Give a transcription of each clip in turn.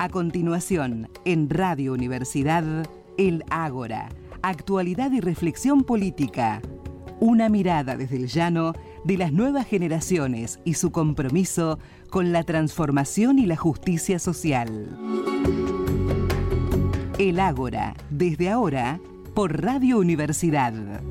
A continuación, en Radio Universidad, El Ágora, actualidad y reflexión política. Una mirada desde el llano de las nuevas generaciones y su compromiso con la transformación y la justicia social. El Ágora, desde ahora, por Radio Universidad.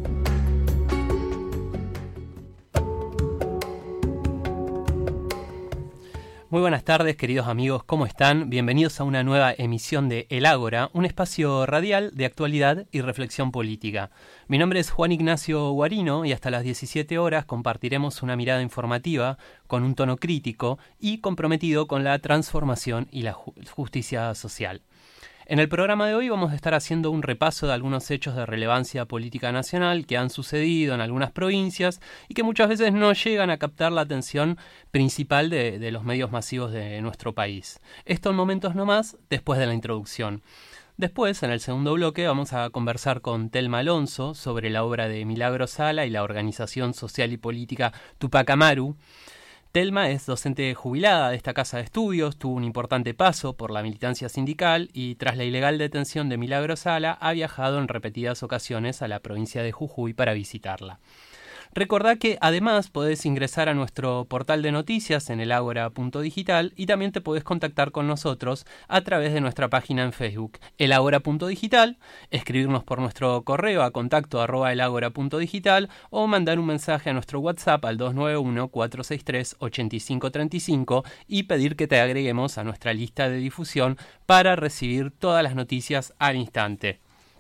Muy buenas tardes, queridos amigos, ¿cómo están? Bienvenidos a una nueva emisión de El Ágora, un espacio radial de actualidad y reflexión política. Mi nombre es Juan Ignacio Guarino y hasta las 17 horas compartiremos una mirada informativa con un tono crítico y comprometido con la transformación y la justicia social. En el programa de hoy vamos a estar haciendo un repaso de algunos hechos de relevancia política nacional que han sucedido en algunas provincias y que muchas veces no llegan a captar la atención principal de los medios masivos de nuestro país. Esto en momentos nomás después de la introducción. Después, en el segundo bloque, vamos a conversar con Telma Alonso sobre la obra de Milagro Sala y la organización social y política Tupac Amaru. Telma es docente jubilada de esta casa de estudios, tuvo un importante paso por la militancia sindical y tras la ilegal detención de Milagro Sala ha viajado en repetidas ocasiones a la provincia de Jujuy para visitarla. Recordá que además podés ingresar a nuestro portal de noticias en elagora.digital y también te podés contactar con nosotros a través de nuestra página en Facebook, elagora.digital, escribirnos por nuestro correo a contacto@elagora.digital o mandar un mensaje a nuestro WhatsApp al 291-463-8535 y pedir que te agreguemos a nuestra lista de difusión para recibir todas las noticias al instante.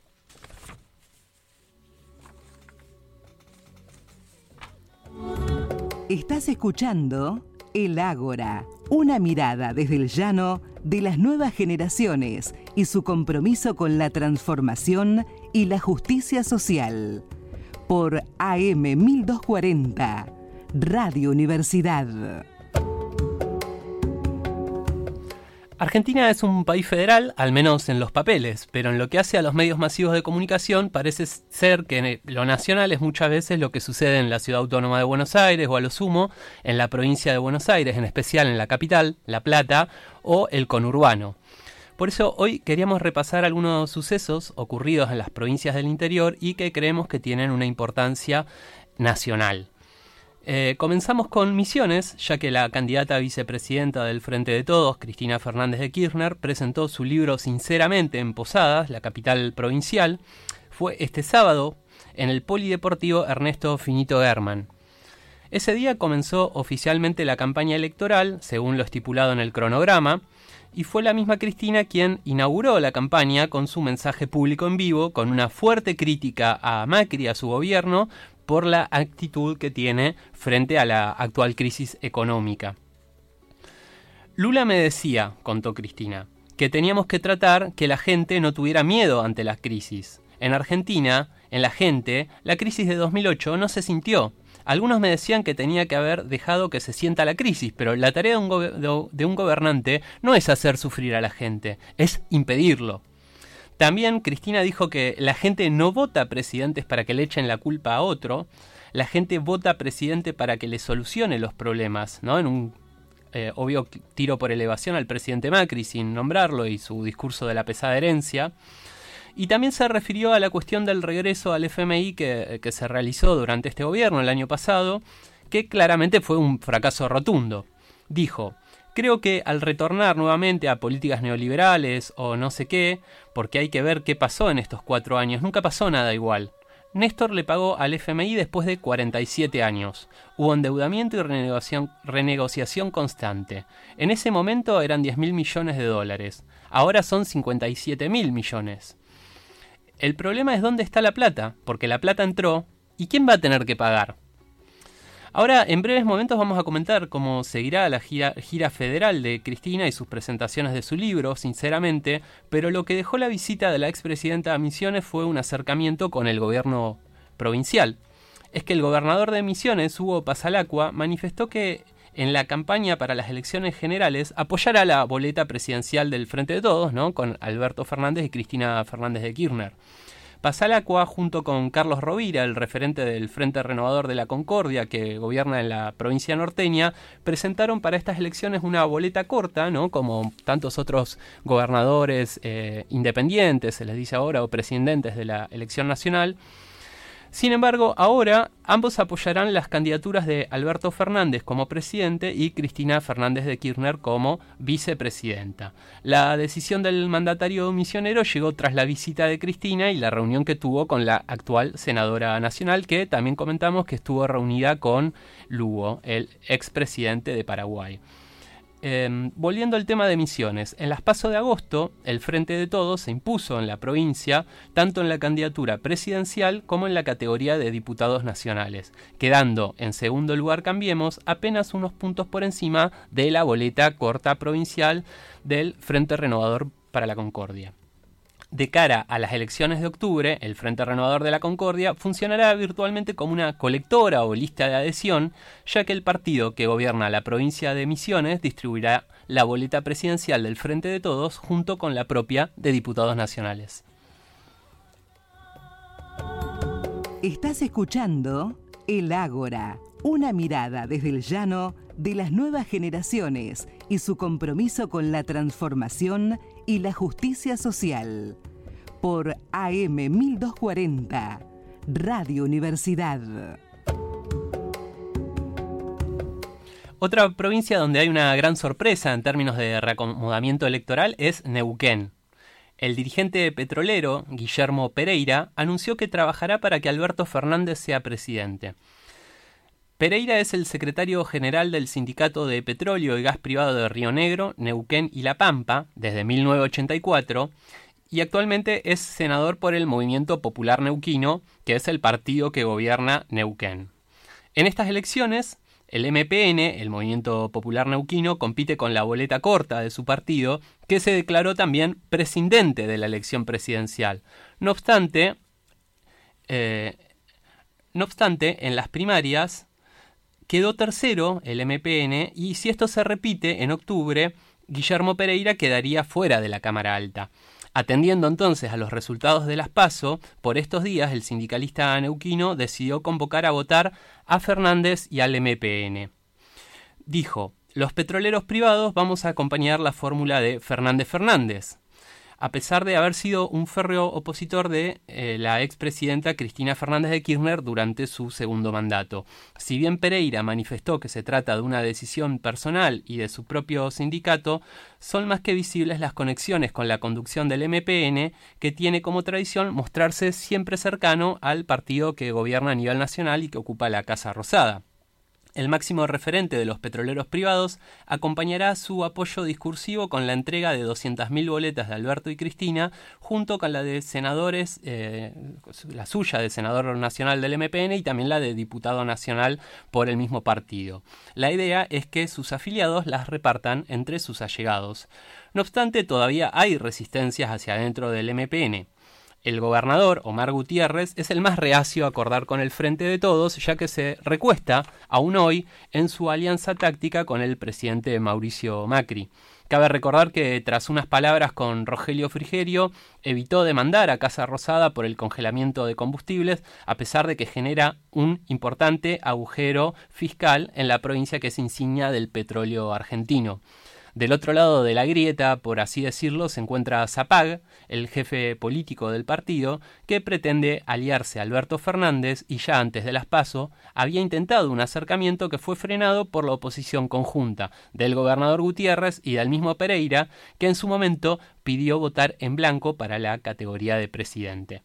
Estás escuchando El Ágora, una mirada desde el llano de las nuevas generaciones y su compromiso con la transformación y la justicia social. Por AM 1240, Radio Universidad. Argentina es un país federal, al menos en los papeles, pero en lo que hace a los medios masivos de comunicación parece ser que lo nacional es muchas veces lo que sucede en la Ciudad Autónoma de Buenos Aires o a lo sumo en la provincia de Buenos Aires, en especial en la capital, La Plata, o el conurbano. Por eso hoy queríamos repasar algunos sucesos ocurridos en las provincias del interior y que creemos que tienen una importancia nacional. Comenzamos con Misiones, ya que la candidata a vicepresidenta del Frente de Todos, Cristina Fernández de Kirchner, presentó su libro Sinceramente en Posadas, la capital provincial. Fue este sábado en el Polideportivo Ernesto Finito Hermann. Ese día comenzó oficialmente la campaña electoral, según lo estipulado en el cronograma, y fue la misma Cristina quien inauguró la campaña con su mensaje público en vivo, con una fuerte crítica a Macri y a su gobierno, por la actitud que tiene frente a la actual crisis económica. Lula me decía, contó Cristina, que teníamos que tratar que la gente no tuviera miedo ante la crisis. En Argentina, en la gente, la crisis de 2008 no se sintió. Algunos me decían que tenía que haber dejado que se sienta la crisis, pero la tarea de un gobernante no es hacer sufrir a la gente, es impedirlo. También Cristina dijo que la gente no vota presidentes para que le echen la culpa a otro, la gente vota presidente para que le solucione los problemas, ¿no? En un obvio tiro por elevación al presidente Macri sin nombrarlo y su discurso de la pesada herencia. Y también se refirió a la cuestión del regreso al FMI que se realizó durante este gobierno el año pasado, que claramente fue un fracaso rotundo. Dijo: creo que al retornar nuevamente a políticas neoliberales o no sé qué, porque hay que ver qué pasó en estos 4 años, nunca pasó nada igual. Néstor le pagó al FMI después de 47 años. Hubo endeudamiento y renegociación constante. En ese momento eran 10.000 millones de dólares. Ahora son 57.000 millones. El problema es dónde está la plata, porque la plata entró, ¿y quién va a tener que pagar? Ahora, en breves momentos vamos a comentar cómo seguirá la gira federal de Cristina y sus presentaciones de su libro, Sinceramente, pero lo que dejó la visita de la expresidenta a Misiones fue un acercamiento con el gobierno provincial. Es que el gobernador de Misiones, Hugo Pasalacqua, manifestó que en la campaña para las elecciones generales apoyará la boleta presidencial del Frente de Todos, ¿no?, con Alberto Fernández y Cristina Fernández de Kirchner. Pasalacqua, junto con Carlos Rovira, el referente del Frente Renovador de la Concordia, que gobierna en la provincia norteña, presentaron para estas elecciones una boleta corta, ¿no? Como tantos otros gobernadores independientes, se les dice ahora, o presidentes de la elección nacional. Sin embargo, ahora ambos apoyarán las candidaturas de Alberto Fernández como presidente y Cristina Fernández de Kirchner como vicepresidenta. La decisión del mandatario misionero llegó tras la visita de Cristina y la reunión que tuvo con la actual senadora nacional, que también comentamos que estuvo reunida con Lugo, el expresidente de Paraguay. Volviendo al tema de Misiones, en las PASO de agosto, el Frente de Todos se impuso en la provincia, tanto en la candidatura presidencial como en la categoría de diputados nacionales, quedando en segundo lugar Cambiemos, apenas unos puntos por encima de la boleta corta provincial del Frente Renovador para la Concordia. De cara a las elecciones de octubre, el Frente Renovador de la Concordia funcionará virtualmente como una colectora o lista de adhesión, ya que el partido que gobierna la provincia de Misiones distribuirá la boleta presidencial del Frente de Todos junto con la propia de diputados nacionales. Estás escuchando El Ágora, una mirada desde el llano de las nuevas generaciones y su compromiso con la transformación y la justicia social. Por AM 1240, Radio Universidad. Otra provincia donde hay una gran sorpresa en términos de reacomodamiento electoral es Neuquén. El dirigente petrolero, Guillermo Pereira, anunció que trabajará para que Alberto Fernández sea presidente. Pereira es el secretario general del Sindicato de Petróleo y Gas Privado de Río Negro, Neuquén y La Pampa desde 1984 y actualmente es senador por el Movimiento Popular Neuquino, que es el partido que gobierna Neuquén. En estas elecciones, el MPN, el Movimiento Popular Neuquino, compite con la boleta corta de su partido, que se declaró también prescindente de la elección presidencial. No obstante, en las primarias quedó tercero el MPN y si esto se repite en octubre, Guillermo Pereira quedaría fuera de la Cámara Alta. Atendiendo entonces a los resultados de las PASO, por estos días el sindicalista neuquino decidió convocar a votar a Fernández y al MPN. Dijo: los petroleros privados vamos a acompañar la fórmula de Fernández Fernández, a pesar de haber sido un férreo opositor de la expresidenta Cristina Fernández de Kirchner durante su segundo mandato. Si bien Pereira manifestó que se trata de una decisión personal y de su propio sindicato, son más que visibles las conexiones con la conducción del MPN, que tiene como tradición mostrarse siempre cercano al partido que gobierna a nivel nacional y que ocupa la Casa Rosada. El máximo referente de los petroleros privados acompañará su apoyo discursivo con la entrega de 200.000 boletas de Alberto y Cristina, junto con la de senadores, la suya de senador nacional del MPN y también la de diputado nacional por el mismo partido. La idea es que sus afiliados las repartan entre sus allegados. No obstante, todavía hay resistencias hacia adentro del MPN. El gobernador, Omar Gutiérrez, es el más reacio a acordar con el Frente de Todos, ya que se recuesta, aún hoy, en su alianza táctica con el presidente Mauricio Macri. Cabe recordar que, tras unas palabras con Rogelio Frigerio, evitó demandar a Casa Rosada por el congelamiento de combustibles, a pesar de que genera un importante agujero fiscal en la provincia que es insignia del petróleo argentino. Del otro lado de la grieta, por así decirlo, se encuentra Zapag, el jefe político del partido, que pretende aliarse a Alberto Fernández y ya antes de las PASO había intentado un acercamiento que fue frenado por la oposición conjunta del gobernador Gutiérrez y del mismo Pereira, que en su momento pidió votar en blanco para la categoría de presidente.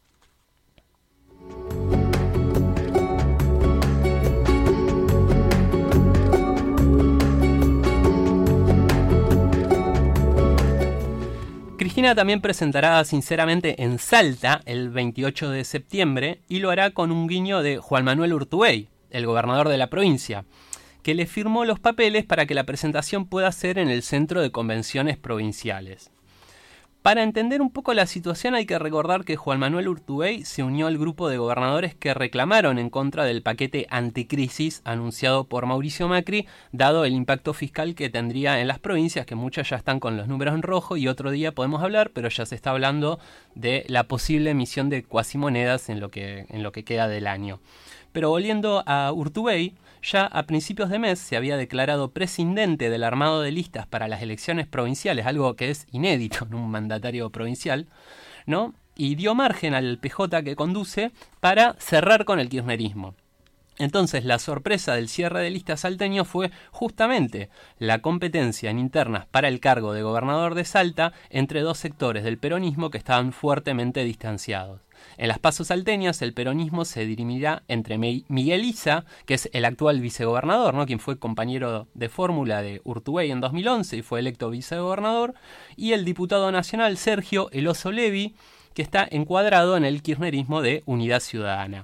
Cristina también presentará Sinceramente en Salta el 28 de septiembre y lo hará con un guiño de Juan Manuel Urtubey, el gobernador de la provincia, que le firmó los papeles para que la presentación pueda ser en el Centro de Convenciones Provinciales. Para entender un poco la situación hay que recordar que Juan Manuel Urtubey se unió al grupo de gobernadores que reclamaron en contra del paquete anticrisis anunciado por Mauricio Macri, dado el impacto fiscal que tendría en las provincias, que muchas ya están con los números en rojo y otro día podemos hablar, pero ya se está hablando de la posible emisión de cuasimonedas en lo que queda del año. Pero volviendo a Urtubey, ya a principios de mes se había declarado prescindente del armado de listas para las elecciones provinciales, algo que es inédito en un mandatario provincial, ¿no? Y dio margen al PJ que conduce para cerrar con el kirchnerismo. Entonces la sorpresa del cierre de listas salteño fue justamente la competencia en internas para el cargo de gobernador de Salta entre dos sectores del peronismo que estaban fuertemente distanciados. En las PASO salteñas el peronismo se dirimirá entre Miguel Issa, que es el actual vicegobernador, ¿no?, quien fue compañero de fórmula de Urtubey en 2011 y fue electo vicegobernador, y el diputado nacional Sergio El Oso Levi, que está encuadrado en el kirchnerismo de Unidad Ciudadana.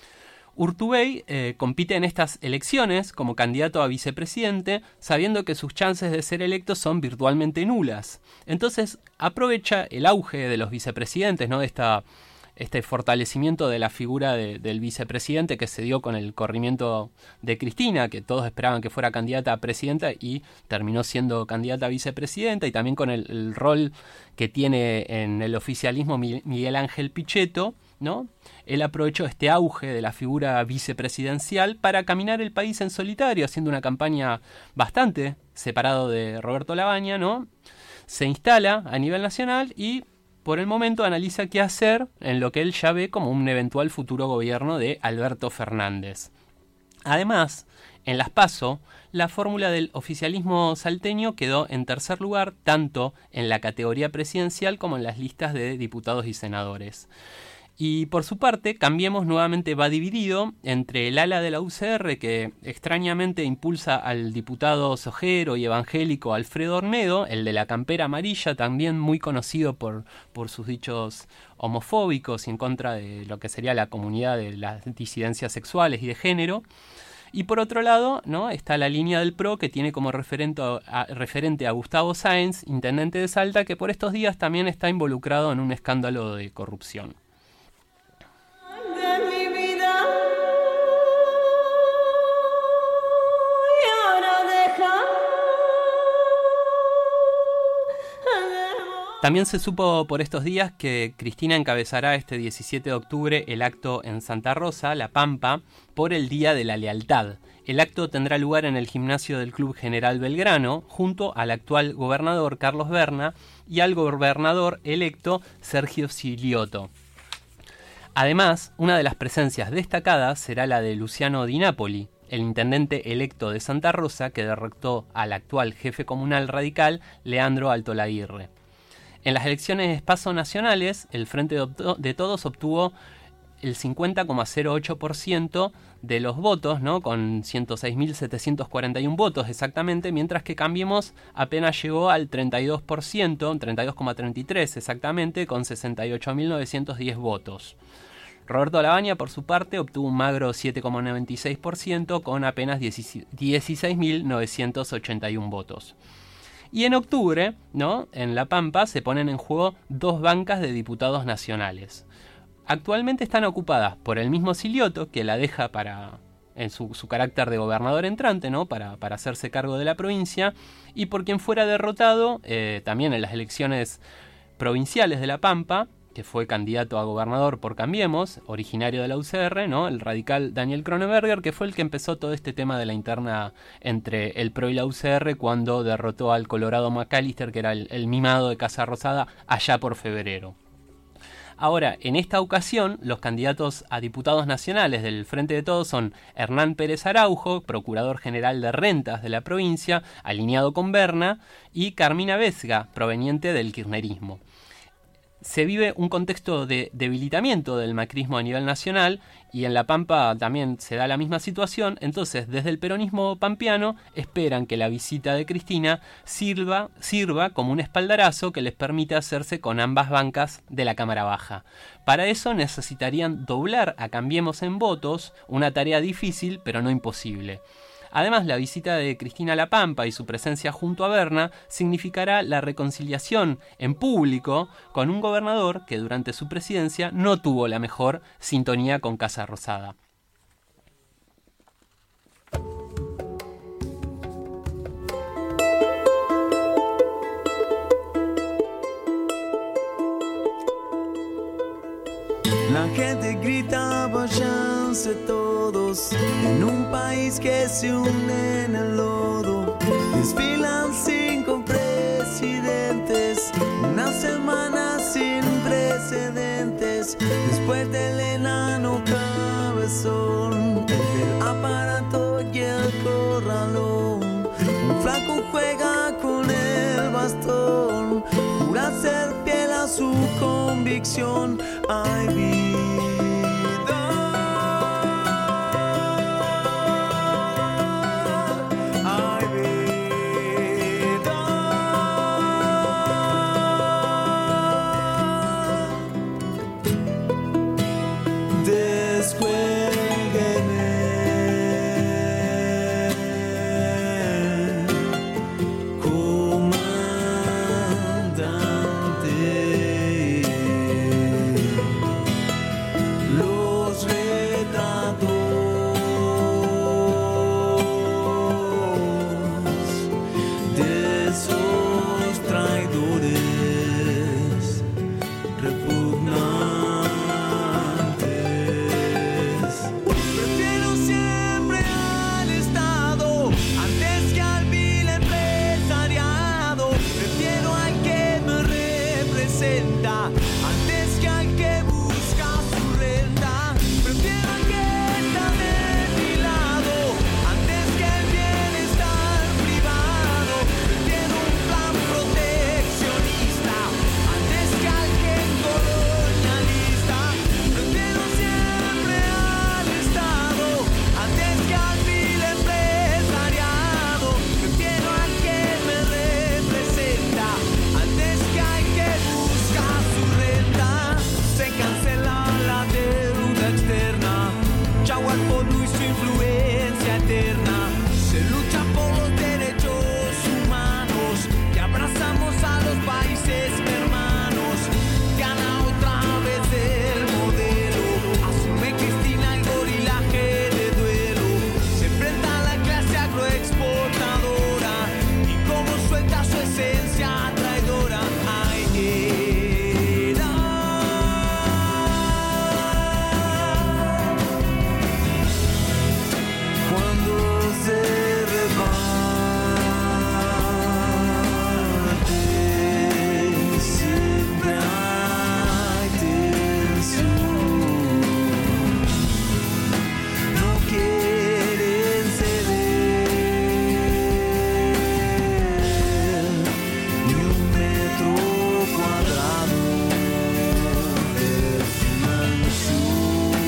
Urtubey compite en estas elecciones como candidato a vicepresidente, sabiendo que sus chances de ser electo son virtualmente nulas. Entonces aprovecha el auge de los vicepresidentes, ¿no?, este fortalecimiento de la figura del vicepresidente que se dio con el corrimiento de Cristina, que todos esperaban que fuera candidata a presidenta y terminó siendo candidata a vicepresidenta, y también con el rol que tiene en el oficialismo Miguel Ángel Pichetto, ¿no? Él aprovechó este auge de la figura vicepresidencial para caminar el país en solitario, haciendo una campaña bastante separado de Roberto Labaña, ¿no? Se instala a nivel nacional y por el momento analiza qué hacer en lo que él ya ve como un eventual futuro gobierno de Alberto Fernández. Además, en las PASO, la fórmula del oficialismo salteño quedó en tercer lugar tanto en la categoría presidencial como en las listas de diputados y senadores. Y por su parte, Cambiemos nuevamente va dividido entre el ala de la UCR, que extrañamente impulsa al diputado sojero y evangélico Alfredo Ornedo, el de la campera amarilla, también muy conocido por sus dichos homofóbicos y en contra de lo que sería la comunidad de las disidencias sexuales y de género. Y por otro lado, ¿no?, está la línea del PRO, que tiene como referente a Gustavo Sáenz, intendente de Salta, que por estos días también está involucrado en un escándalo de corrupción. También se supo por estos días que Cristina encabezará este 17 de octubre el acto en Santa Rosa, La Pampa, por el Día de la Lealtad. El acto tendrá lugar en el gimnasio del Club General Belgrano, junto al actual gobernador Carlos Berna y al gobernador electo Sergio Siliotto. Además, una de las presencias destacadas será la de Luciano Di Napoli, el intendente electo de Santa Rosa, que derrotó al actual jefe comunal radical Leandro Altolaguirre. En las elecciones PASO nacionales, el Frente de Todos obtuvo el 50,08% de los votos, ¿no?, con 106.741 votos exactamente, mientras que Cambiemos apenas llegó al 32%, 32,33% exactamente, con 68.910 votos. Roberto Labaña, por su parte, obtuvo un magro 7,96% con apenas 16.981 votos. Y en octubre, ¿no?, en La Pampa se ponen en juego dos bancas de diputados nacionales. Actualmente están ocupadas por el mismo Siliotto, que la deja en su carácter de gobernador entrante, ¿no?, para hacerse cargo de la provincia, y por quien fuera derrotado también en las elecciones provinciales de La Pampa, que fue candidato a gobernador por Cambiemos, originario de la UCR, ¿no?, el radical Daniel Cronenberger, que fue el que empezó todo este tema de la interna entre el PRO y la UCR cuando derrotó al Colorado McAllister, que era el mimado de Casa Rosada, allá por febrero. Ahora, en esta ocasión, los candidatos a diputados nacionales del Frente de Todos son Hernán Pérez Araujo, procurador general de rentas de la provincia, alineado con Berna, y Carmina Vesga, proveniente del kirchnerismo. Se vive un contexto de debilitamiento del macrismo a nivel nacional y en La Pampa también se da la misma situación. Entonces, desde el peronismo pampeano esperan que la visita de Cristina sirva como un espaldarazo que les permita hacerse con ambas bancas de la Cámara Baja. Para eso necesitarían doblar a Cambiemos en votos, una tarea difícil pero no imposible. Además, la visita de Cristina La Pampa y su presencia junto a Berna significará la reconciliación en público con un gobernador que durante su presidencia no tuvo la mejor sintonía con Casa Rosada. La gente grita, váyanse todos, en un país que se hunde en el lodo. Desfilan 5 presidentes, una semana sin precedentes. Después del enano cabezón, el aparato y el corralón. Un flaco juega con el bastón, jura ser fiel a su convicción. Ay, vida, ay, vida. Descuélguenme, los retratos de esos traidores repugnantes. Prefiero siempre al Estado antes que al vil empresariado. Prefiero al que me representa antes que al que busca su renta. Prefiero al que está de mi lado antes que el bienestar privado. Prefiero un plan proteccionista antes que al que colonialista. Prefiero siempre al Estado antes que al vil empresariado. Prefiero al que me representa antes que al que busca su renta. Se cancela la deuda externa, chau al fondo y su influencia eterna. Se lucha por los derechos humanos y abrazamos a los países hermanos. Gana otra vez el modelo, asume Cristina el gorilaje de duelo. Se enfrenta a la clase agroexportadora y como suelta su esencia traidora. Ay, era cuando se rebate, siempre hay tensión. No quieren ceder ni un metro cuadrado de financiación.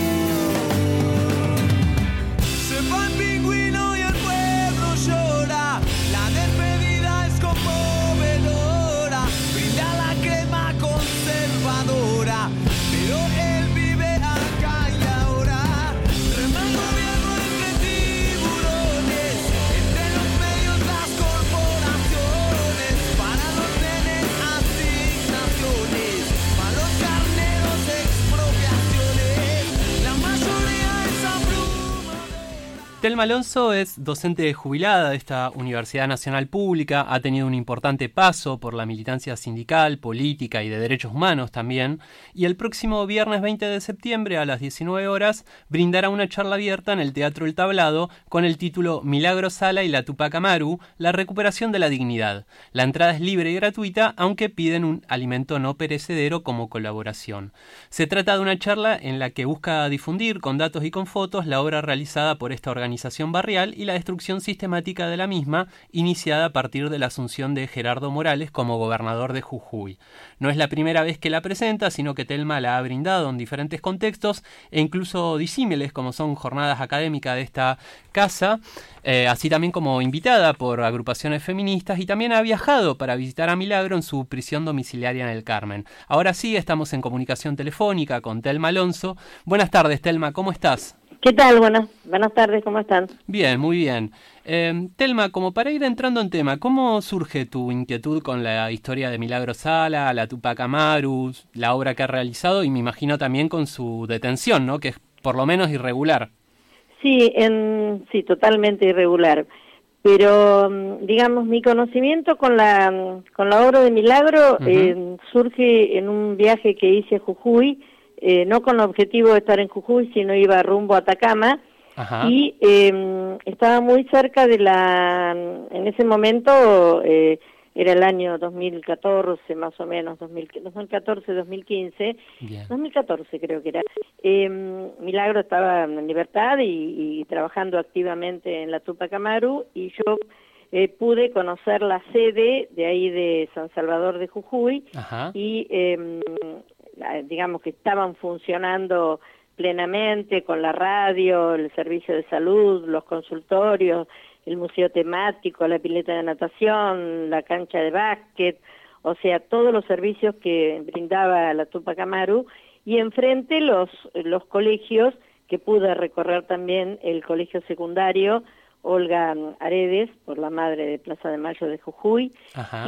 Se va el pingüino y el pueblo llora, la despedida es conmovedora, brinda la crema conservadora, pero él vive acá y ahora. Rema el gobierno entre tiburones, entre los medios las corporaciones, para los nenes asignaciones, para los carneros expropiaciones, la mayoría es abrumadora. Telma Alonso es docente jubilada de esta Universidad Nacional Pública, ha tenido un importante paso por la militancia sindical, política y de derechos humanos también, y el próximo viernes 20 de septiembre a las 19 horas brindará una charla abierta en el Teatro El Tablado con el título Milagro Sala y la Tupac Amaru, la recuperación de la dignidad. La entrada es libre y gratuita, aunque piden un alimento no perecedero como colaboración. Se trata de una charla en la que busca difundir con datos y con fotos la obra realizada por esta organización barrial y la destrucción sistemática de la misma, iniciada a partir de la asunción de Gerardo Morales como gobernador de Jujuy. No es la primera vez que la presenta, sino que Telma la ha brindado en diferentes contextos e incluso disímiles, como son jornadas académicas de esta casa, así también como invitada por agrupaciones feministas, y también ha viajado para visitar a Milagro en su prisión domiciliaria en el Carmen. Ahora sí, estamos en comunicación telefónica con Telma Alonso. Buenas tardes, Telma, ¿cómo estás? ¿Qué tal? Buenas tardes, ¿cómo están? Bien, muy bien. Telma, como para ir entrando en tema, ¿cómo surge tu inquietud con la historia de Milagro Sala, la Tupac Amaru, la obra que ha realizado y me imagino también con su detención, ¿no? Que es por lo menos irregular. Sí, sí, totalmente irregular. Pero, digamos, mi conocimiento con la obra de Milagro surge en un viaje que hice a Jujuy, no con el objetivo de estar en Jujuy, sino iba rumbo a Atacama. Ajá. Y estaba muy cerca en ese momento era el año 2014 más o menos, 2014-2015, 2014 creo que era. Milagro estaba en libertad y trabajando activamente en la Tupac Amaru, y yo pude conocer la sede de ahí de San Salvador de Jujuy. Ajá. Y digamos que estaban funcionando plenamente con la radio, el servicio de salud, los consultorios, el museo temático, la pileta de natación, la cancha de básquet, o sea, todos los servicios que brindaba la Tupac Amaru, y enfrente los colegios, que pude recorrer también el colegio secundario Olga Aredes, por la madre de Plaza de Mayo de Jujuy. Ajá.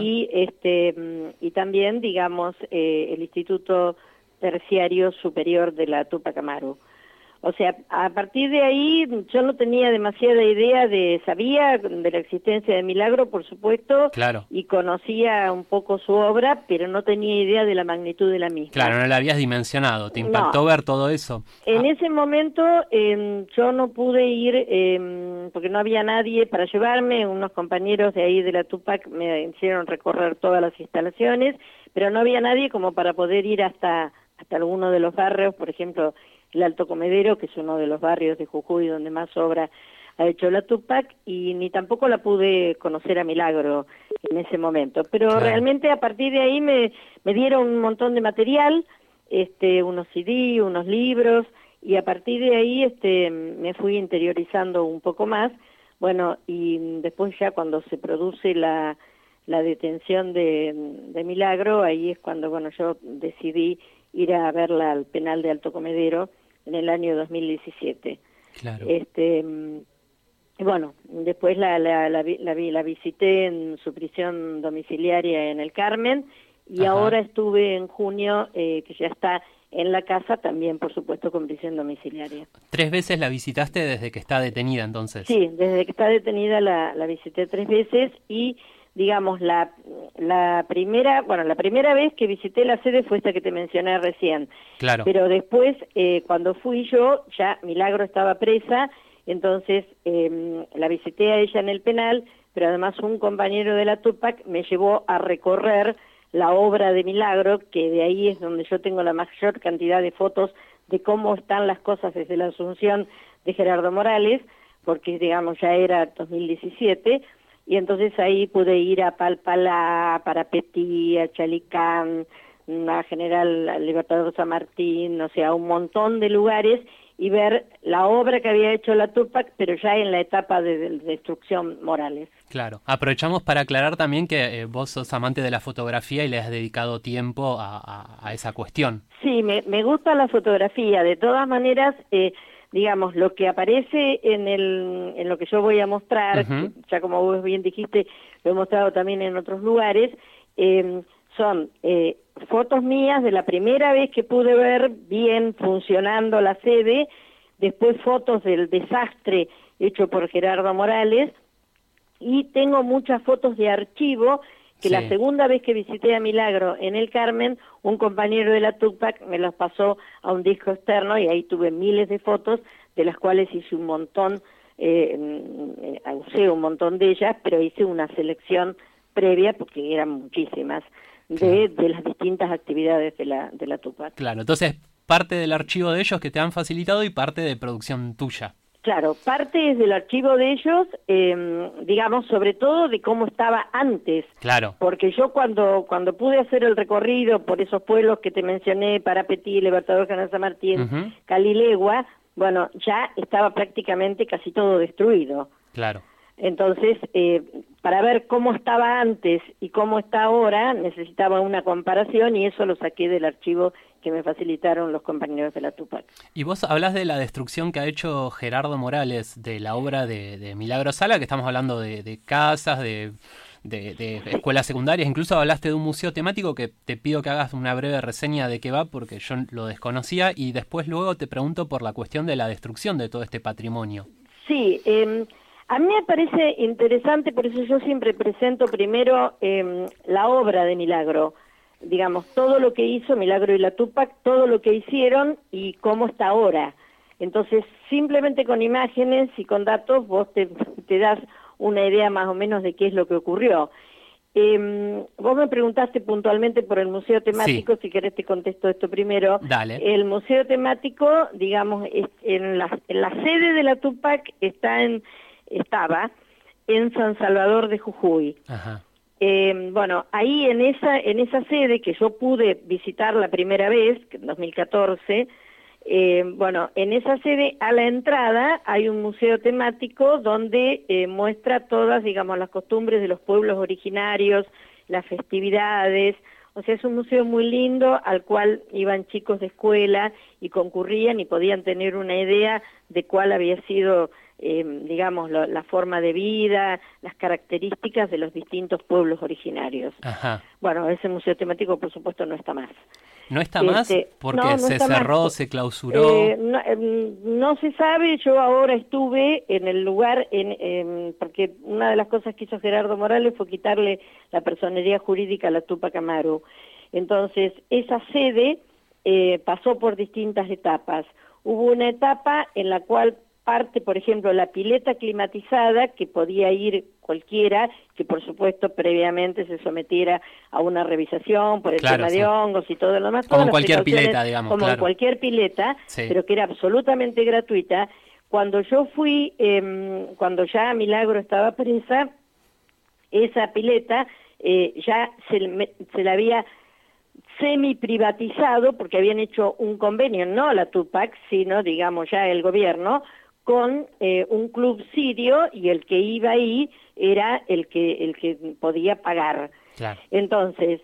Y también, digamos, el Instituto Terciario Superior de la Tupac Amaru. O sea, a partir de ahí yo no tenía demasiada idea sabía de la existencia de Milagro, por supuesto, claro, y conocía un poco su obra, pero no tenía idea de la magnitud de la misma. Claro, no la habías dimensionado, ¿te impactó ver todo eso? En ese momento yo no pude ir porque no había nadie para llevarme, unos compañeros de ahí de la Tupac me hicieron recorrer todas las instalaciones, pero no había nadie como para poder ir hasta alguno de los barrios, por ejemplo, el Alto Comedero, que es uno de los barrios de Jujuy donde más obra ha hecho la Tupac, y ni tampoco la pude conocer a Milagro en ese momento. Pero claro, realmente a partir de ahí me dieron un montón de material, unos CD, unos libros, y a partir de ahí me fui interiorizando un poco más. Bueno, y después ya cuando se produce la detención de Milagro, ahí es cuando, bueno, yo decidí ir a verla al penal de Alto Comedero en el año 2017. Claro. Bueno, después la visité en su prisión domiciliaria en el Carmen, y ajá, ahora estuve en junio, que ya está en la casa, también por supuesto con prisión domiciliaria. 3 veces la visitaste desde que está detenida entonces. Sí, desde que está detenida la visité 3 veces, y digamos, la primera vez que visité la sede fue esta que te mencioné recién. Claro. Pero después, cuando fui yo, ya Milagro estaba presa, entonces la visité a ella en el penal, pero además un compañero de la Tupac me llevó a recorrer la obra de Milagro, que de ahí es donde yo tengo la mayor cantidad de fotos de cómo están las cosas desde la asunción de Gerardo Morales, porque digamos ya era 2017, y entonces ahí pude ir a Palpalá, Parapetí, a Chalicán, a General Libertador San Martín, o sea, un montón de lugares, y ver la obra que había hecho la Tupac, pero ya en la etapa de destrucción Morales. Claro. Aprovechamos para aclarar también que vos sos amante de la fotografía y le has dedicado tiempo a esa cuestión. Sí, me gusta la fotografía. De todas maneras, digamos, lo que aparece en lo que yo voy a mostrar, uh-huh, ya como vos bien dijiste, lo he mostrado también en otros lugares, son fotos mías de la primera vez que pude ver bien funcionando la sede, después fotos del desastre hecho por Gerardo Morales, y tengo muchas fotos de archivo que sí, la segunda vez que visité a Milagro en el Carmen, un compañero de la Tupac me los pasó a un disco externo, y ahí tuve miles de fotos, de las cuales hice un montón, usé un montón de ellas, pero hice una selección previa, porque eran muchísimas, de las distintas actividades de la Tupac. Claro, entonces parte del archivo de ellos que te han facilitado y parte de producción tuya. Claro, parte es del archivo de ellos, digamos, sobre todo de cómo estaba antes. Claro. Porque yo cuando pude hacer el recorrido por esos pueblos que te mencioné, Parapetí, Libertador General San Martín, uh-huh, Calilegua, bueno, ya estaba prácticamente casi todo destruido. Claro. Entonces, para ver cómo estaba antes y cómo está ahora, necesitaba una comparación y eso lo saqué del archivo que me facilitaron los compañeros de la Tupac. Y vos hablás de la destrucción que ha hecho Gerardo Morales de la obra de Milagro Sala, que estamos hablando de casas, de escuelas secundarias, incluso hablaste de un museo temático que te pido que hagas una breve reseña de qué va porque yo lo desconocía y después luego te pregunto por la cuestión de la destrucción de todo este patrimonio. Sí, a mí me parece interesante, por eso yo siempre presento primero la obra de Milagro, digamos, todo lo que hizo Milagro y la Tupac, todo lo que hicieron y cómo está ahora. Entonces, simplemente con imágenes y con datos vos te das una idea más o menos de qué es lo que ocurrió. Vos me preguntaste puntualmente por el museo temático, sí. Si querés te contesto esto primero. Dale. El museo temático, digamos, en la sede de la Tupac estaba en San Salvador de Jujuy. Ajá. Bueno, ahí en esa sede que yo pude visitar la primera vez, en 2014, bueno, en esa sede a la entrada hay un museo temático donde muestra todas, digamos, las costumbres de los pueblos originarios, las festividades. O sea, es un museo muy lindo al cual iban chicos de escuela y concurrían y podían tener una idea de cuál había sido, digamos, la forma de vida, las características de los distintos pueblos originarios. Ajá. Bueno, ese museo temático, por supuesto, no está más. ¿No está más? Porque no se está cerró, más. se clausuró. No se sabe, yo ahora estuve en el lugar, porque una de las cosas que hizo Gerardo Morales fue quitarle la personería jurídica a la Tupac Amaru. Entonces, esa sede pasó por distintas etapas. Hubo una etapa en la cual parte, por ejemplo, la pileta climatizada, que podía ir cualquiera, que por supuesto previamente se sometiera a una revisación por el tema de hongos y todo lo demás. Como en cualquier pileta, digamos. Como en cualquier pileta, sí. Pero que era absolutamente gratuita. Cuando yo fui, cuando ya Milagro estaba presa, esa pileta ya se la había semi-privatizado, porque habían hecho un convenio, no la Tupac, sino, digamos, ya el gobierno, con un club sirio, y el que iba ahí era el que podía pagar. Claro. Entonces,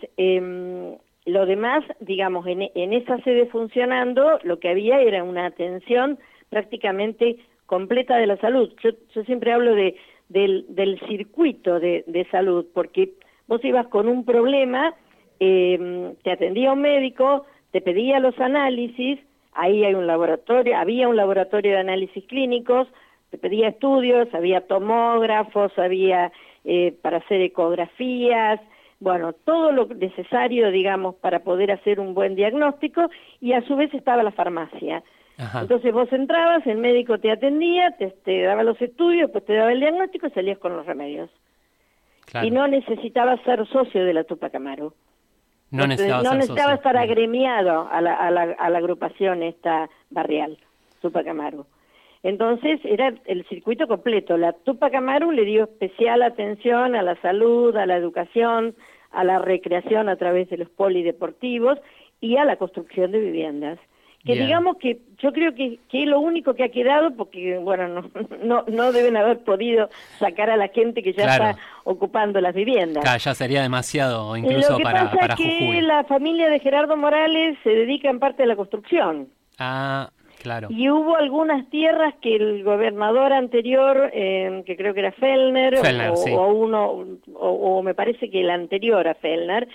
lo demás, digamos, en esa sede funcionando, lo que había era una atención prácticamente completa de la salud. Yo siempre hablo del circuito de salud, porque vos ibas con un problema, te atendía un médico, te pedía los análisis, ahí había un laboratorio de análisis clínicos, te pedía estudios, había tomógrafos, había para hacer ecografías, bueno, todo lo necesario, digamos, para poder hacer un buen diagnóstico, y a su vez estaba la farmacia. Ajá. Entonces vos entrabas, el médico te atendía, te daba los estudios, pues te daba el diagnóstico y salías con los remedios. Claro. Y no necesitabas ser socio de la Tupac Amaru. No necesitaba estar agremiado a la agrupación esta barrial, Tupac Amaru. Entonces era el circuito completo. La Tupac Amaru le dio especial atención a la salud, a la educación, a la recreación a través de los polideportivos y a la construcción de viviendas. Que digamos que yo creo que es lo único que ha quedado, porque bueno, no deben haber podido sacar a la gente que ya está ocupando las viviendas. Claro, ya sería demasiado incluso para Jujuy. Lo que pasa es que la familia de Gerardo Morales se dedica en parte a la construcción. Ah, claro. Y hubo algunas tierras que el gobernador anterior, que creo que era Fellner sí. o me parece que el anterior a Fellner,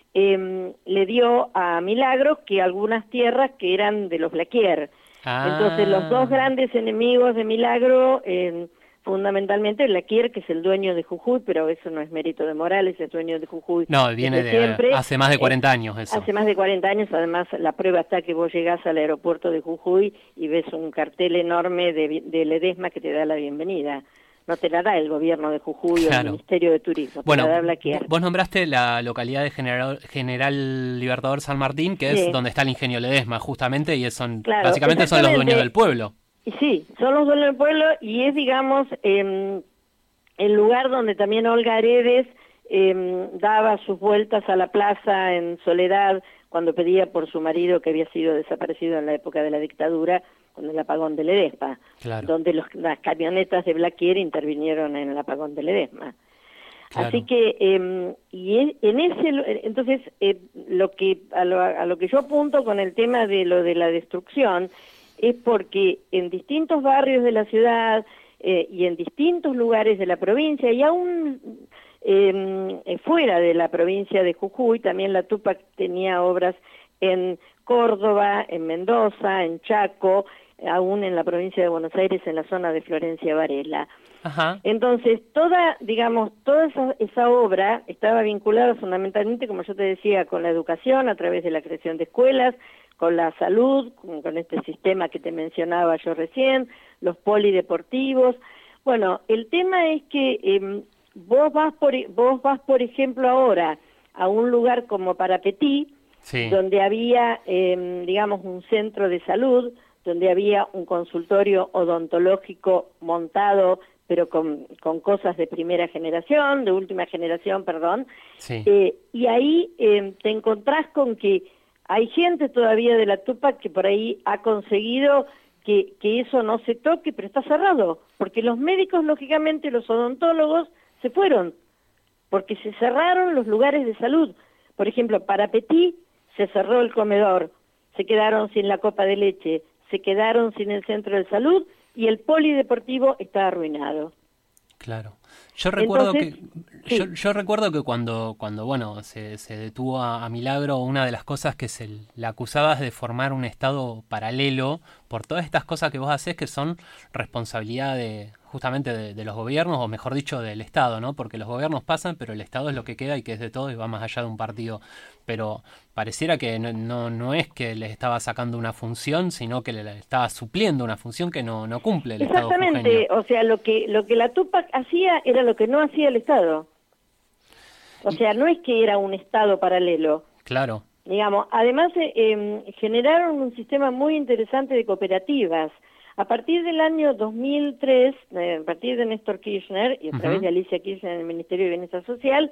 le dio a Milagro que algunas tierras que eran de los Blaquier. Entonces los dos grandes enemigos de Milagro, fundamentalmente Blaquier, que es el dueño de Jujuy, pero eso no es mérito de Morales, es dueño de Jujuy. No, viene de siempre, hace más de 40 años eso. Hace más de 40 años, además la prueba está que vos llegás al aeropuerto de Jujuy y ves un cartel enorme de Ledesma que te da la bienvenida. No te la da el gobierno de Jujuy o el Ministerio de Turismo, bueno, te la da Blaquier. Vos nombraste la localidad de General Libertador San Martín, que es donde está el ingenio Ledesma, justamente, y básicamente son los dueños del pueblo. Sí, son los dueños del pueblo, y es, digamos, el lugar donde también Olga Aredes daba sus vueltas a la plaza en soledad cuando pedía por su marido que había sido desaparecido en la época de la dictadura, con el apagón de Ledesma, Claro. donde las camionetas de Blaquier intervinieron en el apagón de Ledesma. Claro. Así que entonces a lo que yo apunto con el tema de lo de la destrucción es porque en distintos barrios de la ciudad y en distintos lugares de la provincia y aún fuera de la provincia de Jujuy, también la Tupac tenía obras en Córdoba, en Mendoza, en Chaco, aún en la provincia de Buenos Aires, en la zona de Florencia Varela. Ajá. Entonces, toda esa obra estaba vinculada fundamentalmente, como yo te decía, con la educación a través de la creación de escuelas, con la salud, con este sistema que te mencionaba yo recién, los polideportivos. Bueno, el tema es que vos vas, por ejemplo, ahora a un lugar como Parapetí, Sí. donde había, digamos, un centro de salud, donde había un consultorio odontológico montado, pero con cosas de primera generación, de última generación, perdón. Sí. Y ahí te encontrás con que hay gente todavía de la Tupac que por ahí ha conseguido que eso no se toque, pero está cerrado, porque los médicos, lógicamente, los odontólogos, se fueron, porque se cerraron los lugares de salud. Por ejemplo, para Petit se cerró el comedor, se quedaron sin la copa de leche, se quedaron sin el centro de salud y el polideportivo está arruinado. Claro. Yo recuerdo Entonces, que yo recuerdo que cuando bueno, se detuvo a Milagro, una de las cosas que se la acusaba es de formar un estado paralelo por todas estas cosas que vos hacés que son responsabilidad justamente de los gobiernos, o mejor dicho, del Estado, ¿no? Porque los gobiernos pasan, pero el Estado es lo que queda y que es de todo y va más allá de un partido. Pero pareciera que no es que le estaba sacando una función, sino que le estaba supliendo una función que no cumple el Estado jujeño. Exactamente, o sea, lo que la Tupac hacía era lo que no hacía el Estado. O sea, no es que era un Estado paralelo. Claro. Digamos, además generaron un sistema muy interesante de cooperativas. A partir del año 2003, a partir de Néstor Kirchner y a través de Alicia Kirchner en el Ministerio de Bienestar Social,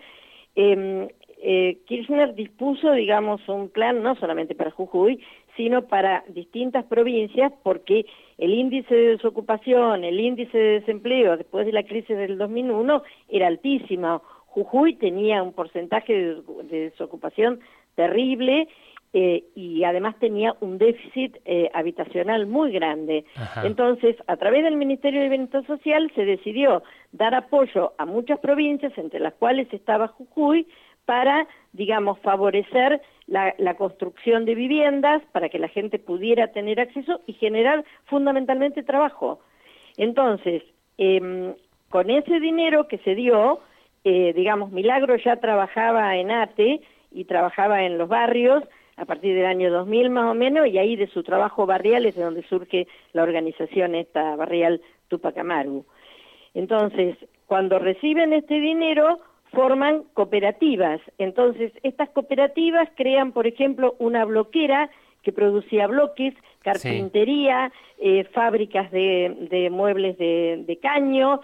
Kirchner dispuso, digamos, un plan no solamente para Jujuy, sino para distintas provincias, porque el índice de desocupación, el índice de desempleo después de la crisis del 2001 era altísimo. Jujuy tenía un porcentaje de desocupación terrible y además tenía un déficit habitacional muy grande. Ajá. Entonces, a través del Ministerio de Bienestar Social se decidió dar apoyo a muchas provincias, entre las cuales estaba Jujuy, para, digamos, favorecer la construcción de viviendas, para que la gente pudiera tener acceso y generar fundamentalmente trabajo. Entonces, con ese dinero que se dio, digamos, Milagro ya trabajaba en ATE y trabajaba en los barrios a partir del año 2000 más o menos, y ahí de su trabajo barrial es de donde surge la organización esta barrial Tupac Amaru. Entonces, cuando reciben este dinero, forman cooperativas. Entonces, estas cooperativas crean, por ejemplo, una bloquera que producía bloques, carpintería, fábricas de muebles de caño,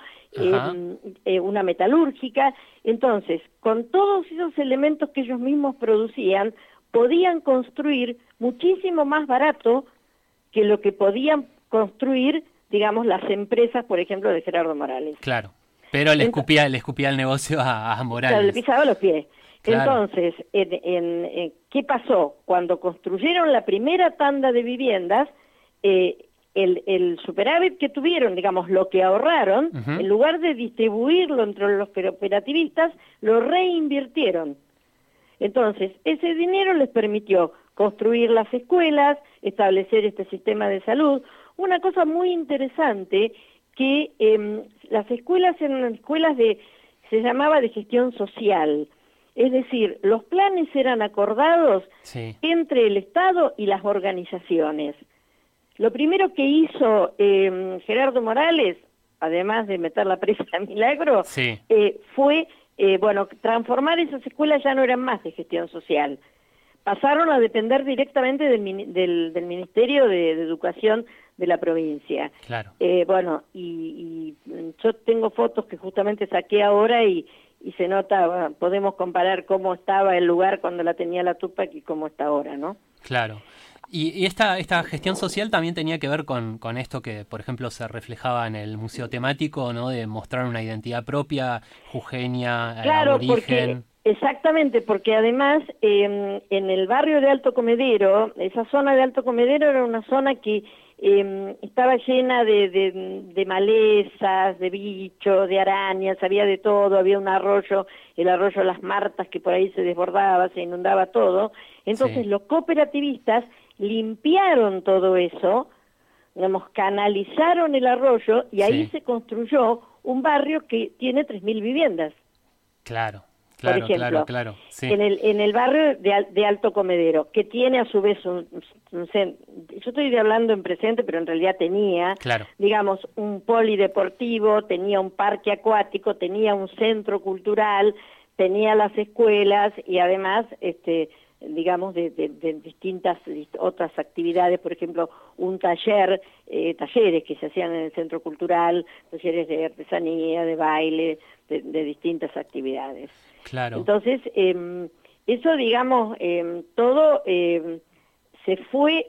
una metalúrgica. Entonces, con todos esos elementos que ellos mismos producían, podían construir muchísimo más barato que lo que podían construir, digamos, las empresas, por ejemplo, de Gerardo Morales. Claro, pero le escupía el negocio a Morales. Claro, le pisaba los pies. Claro. Entonces, ¿qué pasó? Cuando construyeron la primera tanda de viviendas, el superávit que tuvieron, digamos, lo que ahorraron, en lugar de distribuirlo entre los cooperativistas, lo reinvirtieron. Entonces, ese dinero les permitió construir las escuelas, establecer este sistema de salud. Una cosa muy interesante, que las escuelas eran escuelas se llamaba de gestión social. Es decir, los planes eran acordados entre el Estado y las organizaciones. Lo primero que hizo Gerardo Morales, además de meter la presa a Milagro, fue transformar esas escuelas. Ya no eran más de gestión social. Pasaron a depender directamente del Ministerio de Educación de la provincia. Claro. Y yo tengo fotos que justamente saqué ahora y se nota, podemos comparar cómo estaba el lugar cuando la tenía la Tupac y cómo está ahora, ¿no? Claro. Y esta gestión social también tenía que ver con esto que, por ejemplo, se reflejaba en el museo temático, ¿no? De mostrar una identidad propia, jujeña, Claro, aborigen. exactamente, porque además en el barrio de Alto Comedero, esa zona de Alto Comedero era una zona que estaba llena de malezas, de bichos, de arañas, había de todo, había un arroyo, el arroyo Las Martas, que por ahí se desbordaba, se inundaba todo. Entonces Sí. los cooperativistas limpiaron todo eso, digamos, canalizaron el arroyo y ahí Sí. se construyó un barrio que tiene 3.000 viviendas. Claro, Por claro, ejemplo, claro. Sí. en el barrio de Alto Comedero, que tiene a su vez yo estoy hablando en presente, pero en realidad tenía, Claro. digamos, un polideportivo, tenía un parque acuático, tenía un centro cultural, tenía las escuelas y además, digamos, de distintas otras actividades, por ejemplo, un talleres que se hacían en el centro cultural, talleres de artesanía, de baile, de distintas actividades. Claro. Entonces, eso, digamos, todo se fue,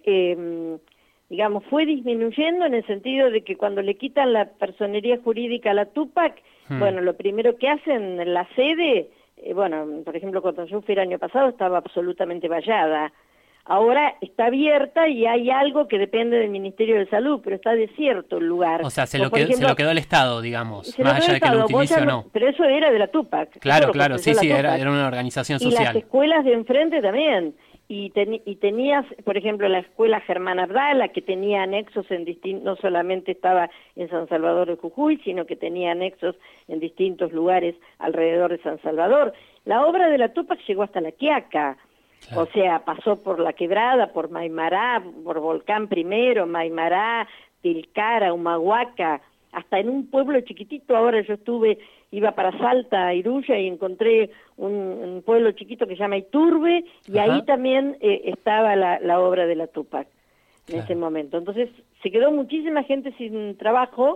digamos, fue disminuyendo en el sentido de que cuando le quitan la personería jurídica a la Tupac, bueno, lo primero que hacen en la sede, bueno, por ejemplo, cuando yo fui el año pasado estaba absolutamente vallada. Ahora está abierta y hay algo que depende del Ministerio de Salud, pero está desierto el lugar. O sea, se Por lo ejemplo, quedó el Estado, digamos, se lo más quedó allá de que lo Estado, vos utilice ya o no. Pero eso era de la Tupac. Claro, eso lo claro, construyó sí, la sí, Tupac. era una organización Y las social. escuelas de enfrente también. Y tenías, por ejemplo, la escuela Germán Abdala, que tenía anexos en no solamente estaba en San Salvador de Jujuy, sino que tenía anexos en distintos lugares alrededor de San Salvador. La obra de la Tupac llegó hasta La Quiaca. Claro. O sea, pasó por La Quebrada, por Maimará, por Volcán Primero, Maimará, Tilcara, Humahuaca, hasta en un pueblo chiquitito. Ahora yo iba para Salta, Iruya, y encontré un pueblo chiquito que se llama Iturbe, y Ajá. ahí también estaba la obra de la Tupac en Claro. ese momento. Entonces se quedó muchísima gente sin trabajo,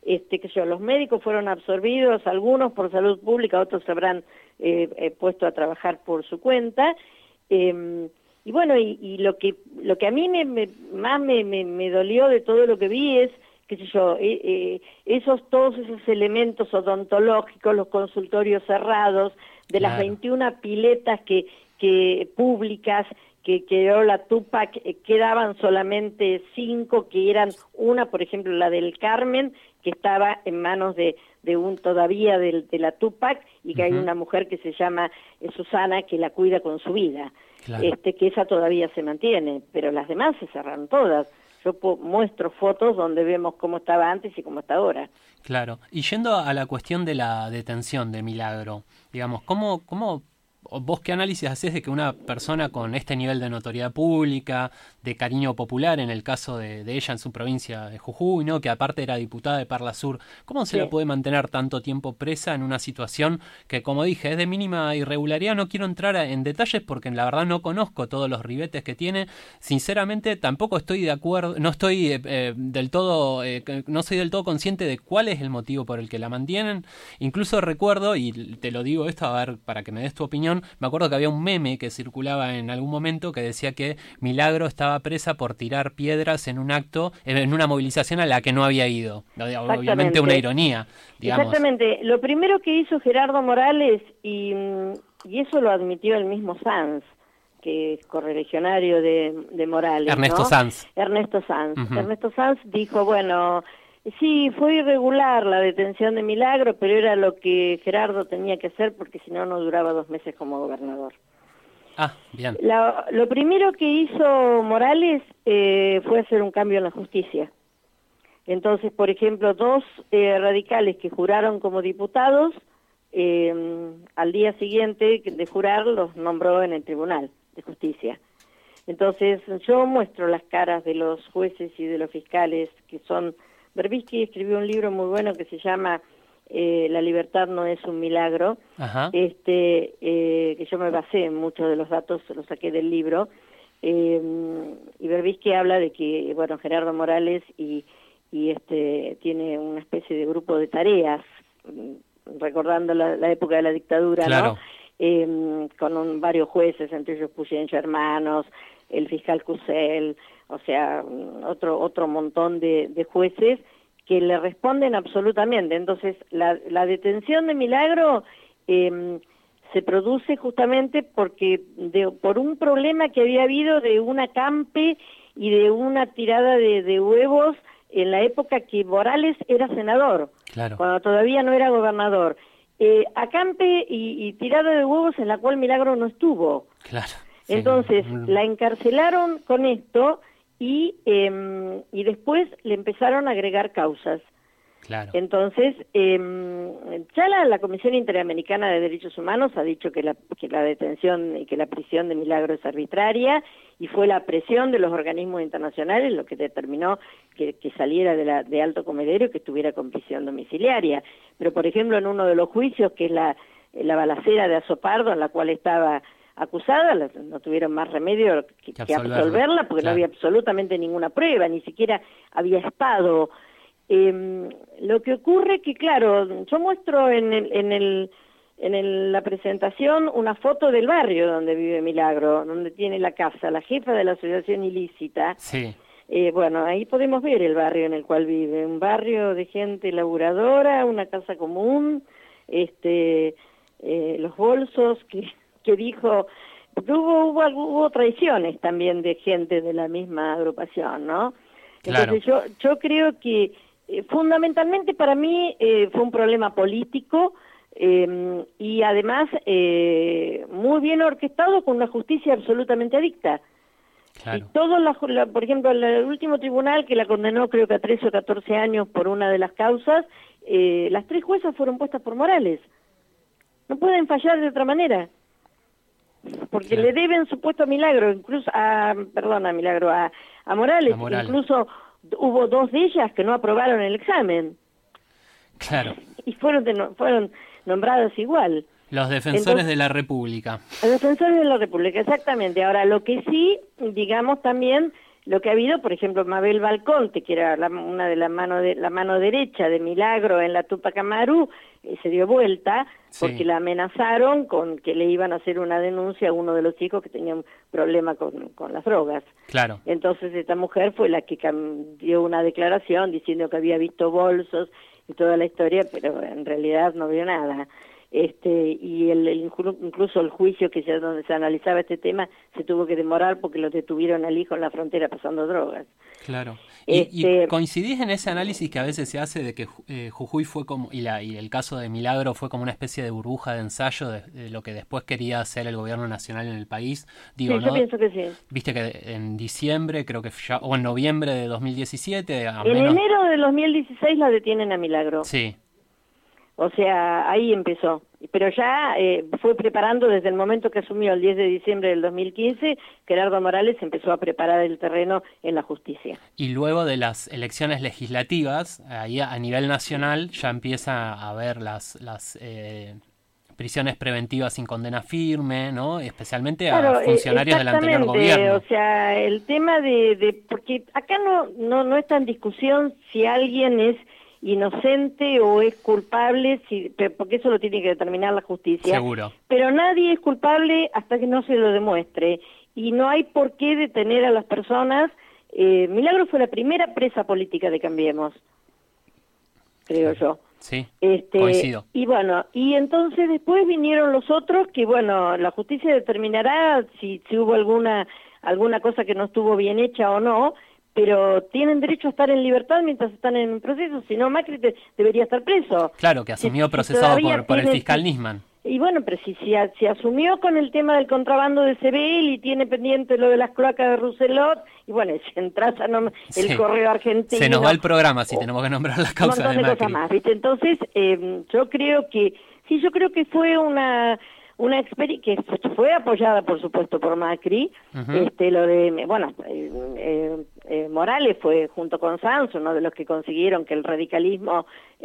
los médicos fueron absorbidos, algunos por salud pública, otros se habrán puesto a trabajar por su cuenta. Y bueno, y lo que a mí más me dolió de todo lo que vi es, qué sé yo, todos esos elementos odontológicos, los consultorios cerrados, de las Claro. 21 piletas que públicas que quedó la Tupac, quedaban solamente 5, que eran una, por ejemplo, la del Carmen, que estaba en manos de todavía de la Tupac, y que hay una mujer que se llama Susana, que la cuida con su vida. Claro. Que esa todavía se mantiene, pero las demás se cerraron todas. Yo muestro fotos donde vemos cómo estaba antes y cómo está ahora. Claro. Y yendo a la cuestión de la detención de Milagro, digamos, ¿cómo vos qué análisis hacés de que una persona con este nivel de notoriedad pública, de cariño popular, en el caso de ella en su provincia de Jujuy, ¿no? Que aparte era diputada de Parla Sur, ¿cómo se la puede mantener tanto tiempo presa en una situación que, como dije, es de mínima irregularidad? No quiero entrar en detalles porque la verdad no conozco todos los ribetes que tiene. Sinceramente tampoco estoy de acuerdo, no estoy del todo, no soy del todo consciente de cuál es el motivo por el que la mantienen. Incluso recuerdo, y te lo digo esto, a ver, para que me des tu opinión, me acuerdo que había un meme que circulaba en algún momento que decía que Milagro estaba presa por tirar piedras en un acto, en una movilización a la que no había ido. Obviamente una ironía, digamos. Exactamente. Lo primero que hizo Gerardo Morales, y eso lo admitió el mismo Sanz, que es correligionario de Morales. Ernesto ¿no? Sanz. Ernesto Sanz. Uh-huh. Ernesto Sanz dijo, bueno, sí, fue irregular la detención de Milagro, pero era lo que Gerardo tenía que hacer porque si no, no duraba 2 meses como gobernador. Ah, bien. Lo primero que hizo Morales fue hacer un cambio en la justicia. Entonces, por ejemplo, 2 radicales que juraron como diputados, al día siguiente de jurar los nombró en el Tribunal de Justicia. Entonces, yo muestro las caras de los jueces y de los fiscales, que son... Berbisky escribió un libro muy bueno que se llama La libertad no es un milagro, Ajá. Que yo me basé en muchos de los datos, los saqué del libro, y Berbisky habla de que, bueno, Gerardo Morales y tiene una especie de grupo de tareas, recordando la época de la dictadura, claro. ¿no? con varios jueces, entre ellos Puyencho Hermanos, el fiscal Cusel, o sea, otro montón de jueces que le responden absolutamente. Entonces, la detención de Milagro se produce justamente porque por un problema que había habido de un acampe y de una tirada de huevos en la época que Morales era senador, Claro. cuando todavía no era gobernador. Acampe y tirada de huevos en la cual Milagro no estuvo. Claro. Sí. Entonces, la encarcelaron con esto y después le empezaron a agregar causas. Claro. Entonces, ya la Comisión Interamericana de Derechos Humanos ha dicho que la detención y que la prisión de Milagro es arbitraria, y fue la presión de los organismos internacionales lo que determinó que saliera de Alto Comedero y que estuviera con prisión domiciliaria. Pero, por ejemplo, en uno de los juicios, que es la balacera de Azopardo, en la cual estaba acusada, no tuvieron más remedio que absolverla, porque no había absolutamente ninguna prueba, ni siquiera había estado. Lo que ocurre que, claro, yo muestro en la presentación una foto del barrio donde vive Milagro, donde tiene la casa, la jefa de la asociación ilícita. Sí. Bueno, ahí podemos ver el barrio en el cual vive, un barrio de gente laburadora, una casa común, los bolsos que dijo, hubo traiciones también de gente de la misma agrupación, ¿no? Claro. Entonces yo creo que fundamentalmente para mí fue un problema político y además muy bien orquestado, con una justicia absolutamente adicta. Claro. Y todos por ejemplo, el último tribunal que la condenó creo que a 13 o 14 años por una de las causas, las 3 juezas fueron puestas por Morales. No pueden fallar de otra manera. Porque Claro. le deben su puesto a Milagro, incluso a Morales. Incluso hubo 2 de ellas que no aprobaron el examen. Claro. Y fueron nombradas igual. Los defensores Entonces, de la República. Los defensores de la República, exactamente. Ahora, lo que sí, digamos también, lo que ha habido, por ejemplo, Mabel Balconte, que era una de la mano derecha de Milagro en la Tupac Amaru, se dio vuelta porque la amenazaron con que le iban a hacer una denuncia a uno de los chicos que tenía un problema con las drogas. Claro. Entonces esta mujer fue la que dio una declaración diciendo que había visto bolsos y toda la historia, pero en realidad no vio nada. Y incluso el juicio donde se analizaba este tema se tuvo que demorar porque lo detuvieron al hijo en la frontera pasando drogas. Claro. ¿Y coincidís en ese análisis que a veces se hace de que Jujuy fue como, y el caso de Milagro fue como una especie de burbuja de ensayo de lo que después quería hacer el gobierno nacional en el país? Digo, sí, ¿no? Yo pienso que sí. Viste que en diciembre, creo que ya, o en noviembre de 2017... En enero de 2016 la detienen a Milagro. Sí. O sea, ahí empezó. Pero ya fue preparando desde el momento que asumió el 10 de diciembre del 2015, Gerardo Morales empezó a preparar el terreno en la justicia. Y luego de las elecciones legislativas, ahí a nivel nacional ya empieza a haber las prisiones preventivas sin condena firme, ¿no? Especialmente a funcionarios del anterior gobierno. O sea, el tema porque acá no está en discusión si alguien es inocente o es culpable, porque eso lo tiene que determinar la justicia. Seguro. Pero nadie es culpable hasta que no se lo demuestre, y no hay por qué detener a las personas. Milagro fue la primera presa política de Cambiemos, creo yo. Sí, coincido. Y bueno, y entonces después vinieron los otros que, bueno, la justicia determinará si hubo alguna cosa que no estuvo bien hecha o no, pero tienen derecho a estar en libertad mientras están en un proceso. Si no, Macri debería estar preso. Claro, que asumió procesado por el fiscal Nisman. Y bueno, pero si asumió con el tema del contrabando de Sebel y tiene pendiente lo de las cloacas de Rousselot, y bueno, si entras el correo argentino... Se nos va el programa si tenemos que nombrar las causas de Macri. Un montón de cosas más, ¿viste? Entonces, yo creo que fue una experiencia que fue apoyada, por supuesto, por Macri. Lo de, bueno, Morales fue, junto con Sanz, uno de los que consiguieron que el radicalismo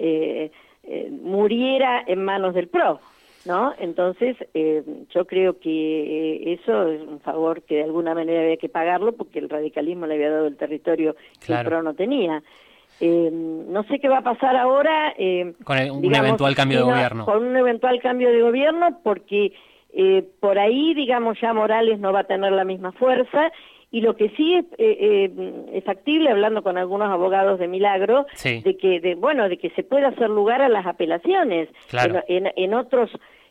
muriera en manos del PRO, ¿no? Entonces, yo creo que eso es un favor que de alguna manera había que pagarlo, porque el radicalismo le había dado el territorio que el PRO no tenía. No sé qué va a pasar ahora con un eventual cambio de gobierno. Con un eventual cambio de gobierno, porque por ahí, digamos, ya Morales no va a tener la misma fuerza, y lo que sí es factible, hablando con algunos abogados de Milagro, Sí. de que se pueda hacer lugar a las apelaciones Claro. en otros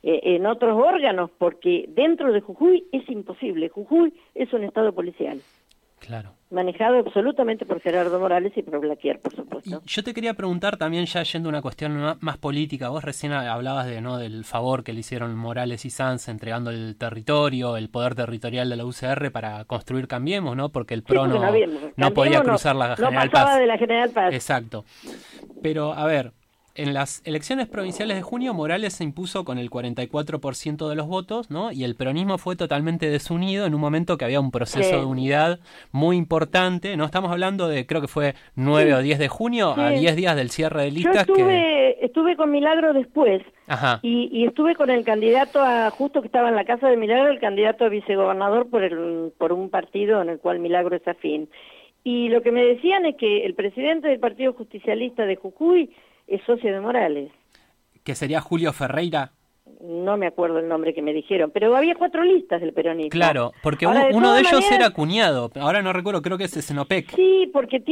órganos, porque dentro de Jujuy es imposible. Jujuy es un estado policial, Claro. manejado absolutamente por Gerardo Morales y por Blaquier, por Y supuesto. yo te quería preguntar también, ya yendo a una cuestión más política, vos recién hablabas del favor que le hicieron Morales y Sanz entregando el territorio, el poder territorial de la UCR para construir Cambiemos, ¿no? Porque el PRO Sí, porque no podía Cambiemos cruzar la General no pasaba Paz. de la General Paz. Exacto. Pero, a ver, en las elecciones provinciales de junio, Morales se impuso con el 44% de los votos, ¿no? Y el peronismo fue totalmente desunido en un momento que había un proceso Sí. de unidad muy importante, ¿no? Estamos hablando de, creo que fue 9 o 10 de junio, a Sí. 10 días del cierre de Yo listas. estuve con Milagro después, Ajá, y estuve con el candidato justo que estaba en la casa de Milagro, el candidato a vicegobernador por un partido en el cual Milagro es afín. Y lo que me decían es que el presidente del Partido Justicialista de Jujuy es socio de Morales. que sería Julio Ferreira. No me acuerdo el nombre que me dijeron, pero había 4 listas del peronismo. Claro, porque Ahora, uno todas de ellos maneras, era cuñado, ahora no recuerdo, creo que es Senopec. Sí, porque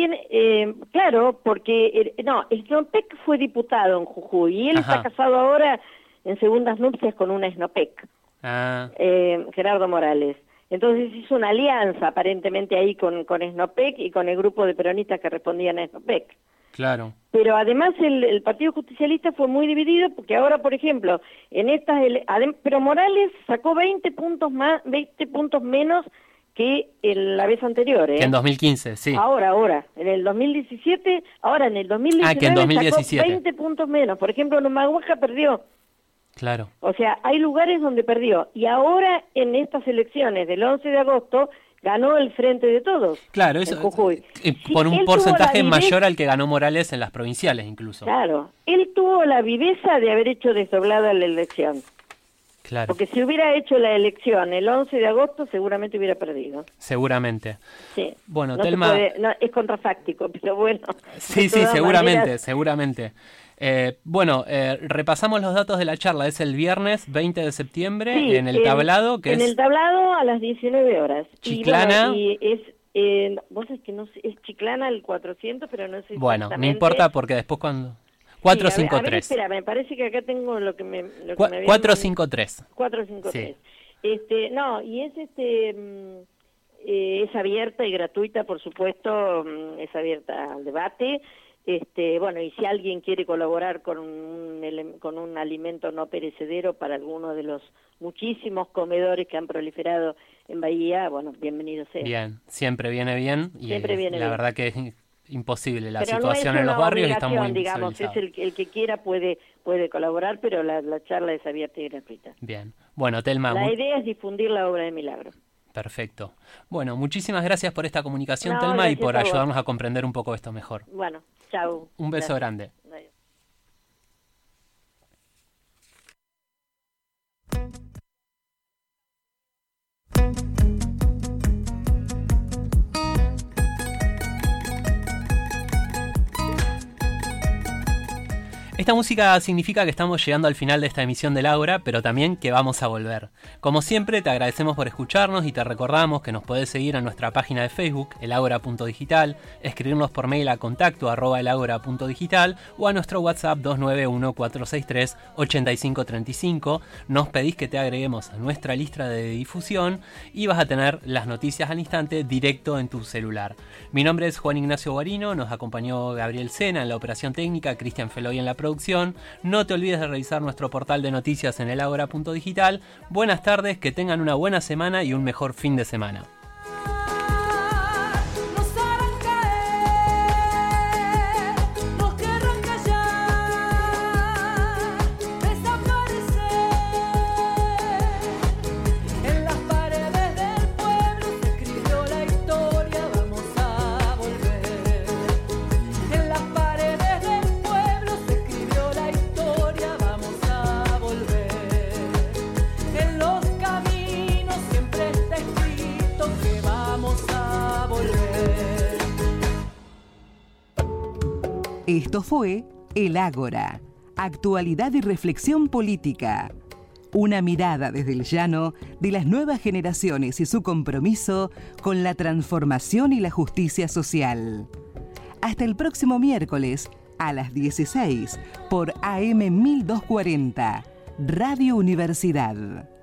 claro, porque Snopec fue diputado en Jujuy y él Ajá. está casado ahora en segundas nupcias con una Snopec, Ah, Gerardo Morales. Entonces hizo una alianza aparentemente ahí con Snopec y con el grupo de peronistas que respondían a Snopec. claro. Pero además el Partido Justicialista fue muy dividido porque ahora, por ejemplo, en estas pero Morales sacó 20 puntos menos que la vez anterior, ¿eh? Que en 2015, sí. Ahora, en el 2017, en el 2019 que en 2017. sacó 20 puntos menos. Por ejemplo, en Humahuaca perdió. Claro. O sea, hay lugares donde perdió. Y ahora, en estas elecciones del 11 de agosto, ganó el Frente de Todos. Claro, en eso Jujuy. por Sí, un él porcentaje tuvo la mayor al que ganó Morales en las provinciales incluso. Claro, él tuvo la viveza de haber hecho desdoblada la elección. Claro, Porque si hubiera hecho la elección el 11 de agosto, seguramente hubiera perdido. seguramente. Sí. Bueno, No se Telma. puede- no, es contrafáctico, pero bueno. Sí, de sí, todas seguramente, maneras, seguramente. Repasamos los datos de la charla. Es el viernes 20 de septiembre sí, en el tablado, que en es el tablado a las 19 horas. Chiclana. Y es, vos sabés que no sé, es Chiclana el 400, pero no sé bueno, no exactamente. importa porque después cuando... Sí, a ver, 453. espera, me parece que acá tengo lo que me... 453. 453. Sí. No, y es abierta y gratuita, por supuesto, es abierta al debate. Bueno, y si alguien quiere colaborar con un alimento no perecedero para alguno de los muchísimos comedores que han proliferado en Bahía, bueno, bienvenido sea. Bien, siempre viene bien. Y Siempre viene la bien. verdad que es imposible la Pero situación no es en los una barrios y está muy obligación, digamos, es invisibilizado. el que quiera puede colaborar, pero la charla es abierta y gratuita. Bien. Bueno, Telma, La idea es difundir la obra de Milagro. perfecto. Bueno, muchísimas gracias por esta comunicación, No, Telma, y gracias por a vos. ayudarnos a comprender un poco esto mejor. Bueno, chau. Un beso Gracias. grande. Adiós. Esta música significa que estamos llegando al final de esta emisión del Ágora, pero también que vamos a volver. Como siempre, te agradecemos por escucharnos y te recordamos que nos podés seguir en nuestra página de Facebook, elagora.digital, escribirnos por mail a contacto@elagora.digital o a nuestro WhatsApp 291-463-8535. Nos pedís que te agreguemos a nuestra lista de difusión y vas a tener las noticias al instante directo en tu celular. Mi nombre es Juan Ignacio Guarino, nos acompañó Gabriel Sena en la operación técnica, Cristian Feloy en la producción. No te olvides de revisar nuestro portal de noticias en elagora.digital. Buenas tardes, que tengan una buena semana y un mejor fin de semana. Nos harán caer, nos querrán callar, desaparecer. En las paredes del pueblo se escribió la historia, vamos a volver. En las paredes del pueblo se escribió la historia, vamos a volver. En los caminos siempre está escrito que vamos a volver. Esto fue El Ágora, actualidad y reflexión política. Una mirada desde el llano de las nuevas generaciones y su compromiso con la transformación y la justicia social. Hasta el próximo miércoles a las 16 por AM 1240, Radio Universidad.